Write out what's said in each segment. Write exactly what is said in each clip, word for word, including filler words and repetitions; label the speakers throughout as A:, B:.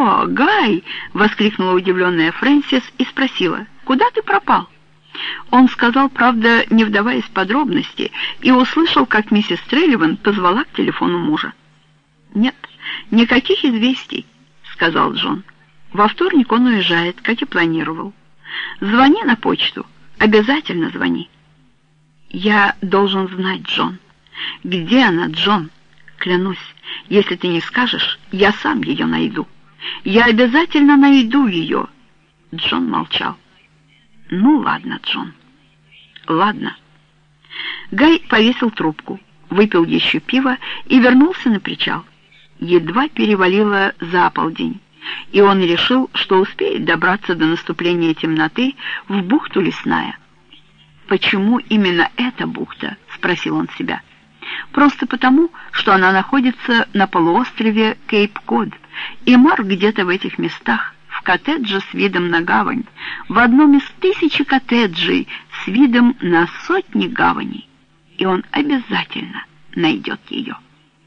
A: «О, Гай!» — воскликнула удивленная Фрэнсис и спросила: «Куда ты пропал?» Он сказал, правда, не вдаваясь в подробности, и услышал, как миссис Трелливан позвала к телефону мужа. «Нет, никаких известий», — сказал Джон. «Во вторник он уезжает, как и планировал. Звони на почту, обязательно звони». «Я должен знать, Джон. Где она, Джон? Клянусь, если ты не скажешь, я сам ее найду. Я обязательно найду ее». Джон молчал. «Ну, ладно, Джон, ладно». Гай повесил трубку, выпил еще пиво и вернулся на причал. Едва перевалило за полдень, и он решил, что успеет добраться до наступления темноты в бухту Лесная. «Почему именно эта бухта?» — спросил он себя. «Просто потому, что она находится на полуострове Кейп-Код, и Марк где-то в этих местах, в коттедже с видом на гавань, в одном из тысячи коттеджей с видом на сотни гаваней, и он обязательно найдет ее».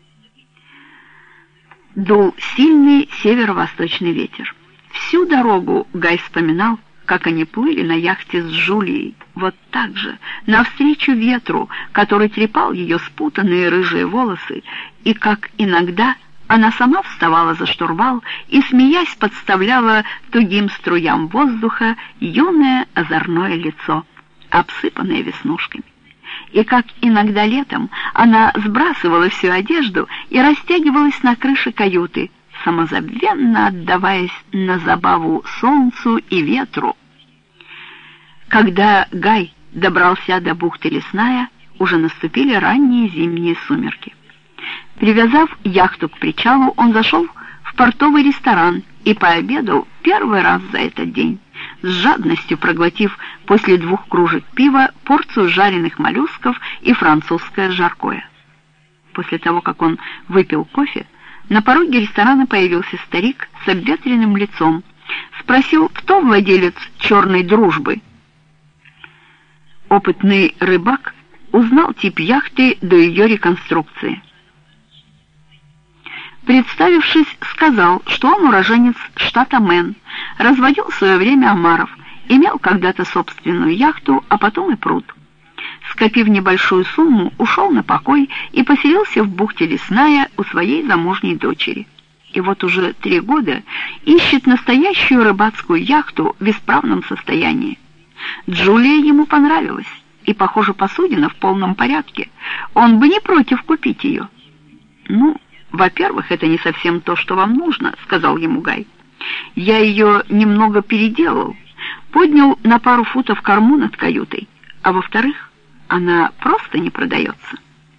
A: Дул сильный северо-восточный ветер. Всю дорогу Гай вспоминал, как они плыли на яхте с Джулией, вот так же, навстречу ветру, который трепал ее спутанные рыжие волосы, и как иногда она сама вставала за штурвал и, смеясь, подставляла тугим струям воздуха юное озорное лицо, обсыпанное веснушками. И как иногда летом она сбрасывала всю одежду и растягивалась на крыше каюты, самозабвенно отдаваясь на забаву солнцу и ветру. Когда Гай добрался до бухты Лесная, уже наступили ранние зимние сумерки. Привязав яхту к причалу, он зашел в портовый ресторан и пообедал первый раз за этот день, с жадностью проглотив после двух кружек пива порцию жареных моллюсков и французское жаркое. После того, как он выпил кофе, на пороге ресторана появился старик с обветренным лицом. Спросил, кто владелец «Черной дружбы». Опытный рыбак узнал тип яхты до ее реконструкции. Представившись, сказал, что он уроженец штата Мэн, разводил в свое время омаров, имел когда-то собственную яхту, а потом и пруд. Скопив небольшую сумму, ушел на покой и поселился в бухте Лесная у своей замужней дочери. И вот уже три года ищет настоящую рыбацкую яхту в исправном состоянии. Джулия ему понравилась, и, похоже, посудина в полном порядке. Он бы не против купить ее. «Ну, во-первых, это не совсем то, что вам нужно», — сказал ему Гай. «Я ее немного переделал, поднял на пару футов корму над каютой, а во-вторых, она просто не продается».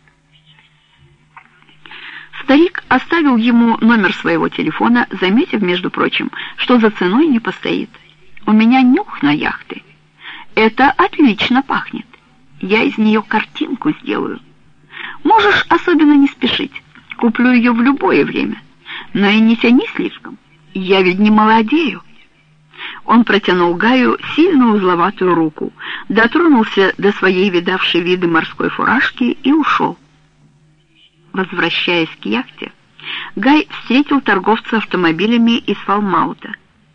A: Старик оставил ему номер своего телефона, заметив, между прочим, что за ценой не постоит. «У меня нюх на яхты. Это отлично пахнет. Я из нее картинку сделаю. Можешь особенно не спешить. Куплю ее в любое время. Но и не тяни слишком. Я ведь не молодею». Он протянул Гаю сильную узловатую руку, дотронулся до своей видавшей виды морской фуражки и ушел. Возвращаясь к яхте, Гай встретил торговца автомобилями из Фалмаута.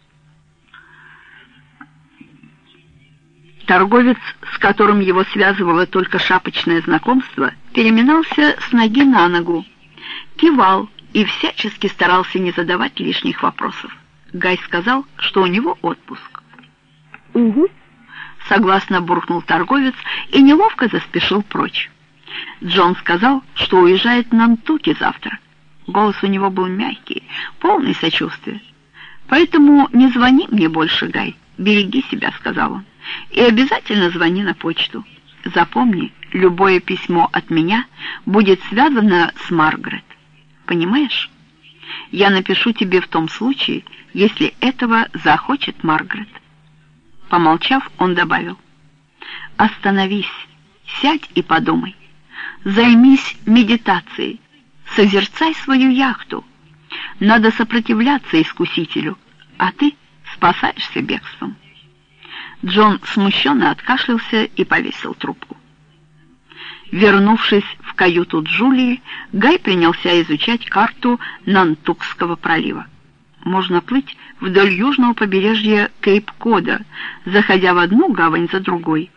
A: Торговец, с которым его связывало только шапочное знакомство, переминался с ноги на ногу, кивал и всячески старался не задавать лишних вопросов. Гай сказал, что у него отпуск. «Угу», — согласно буркнул торговец и неловко заспешил прочь. Джон сказал, что уезжает на Нантуки завтра. Голос у него был мягкий, полный сочувствия. «Поэтому не звони мне больше, Гай, береги себя», — сказал он. «И обязательно звони на почту. Запомни, любое письмо от меня будет связано с Маргарет. Понимаешь? Я напишу тебе в том случае, если этого захочет Маргарет». Помолчав, он добавил: «Остановись, сядь и подумай. Займись медитацией, созерцай свою яхту. Надо сопротивляться искусителю, а ты спасаешься бегством». Джон смущенно откашлялся и повесил трубку. Вернувшись в каюту Джулии, Гай принялся изучать карту Нантукского пролива. можно плыть вдоль южного побережья Кейп-Кода, заходя в одну гавань за другой.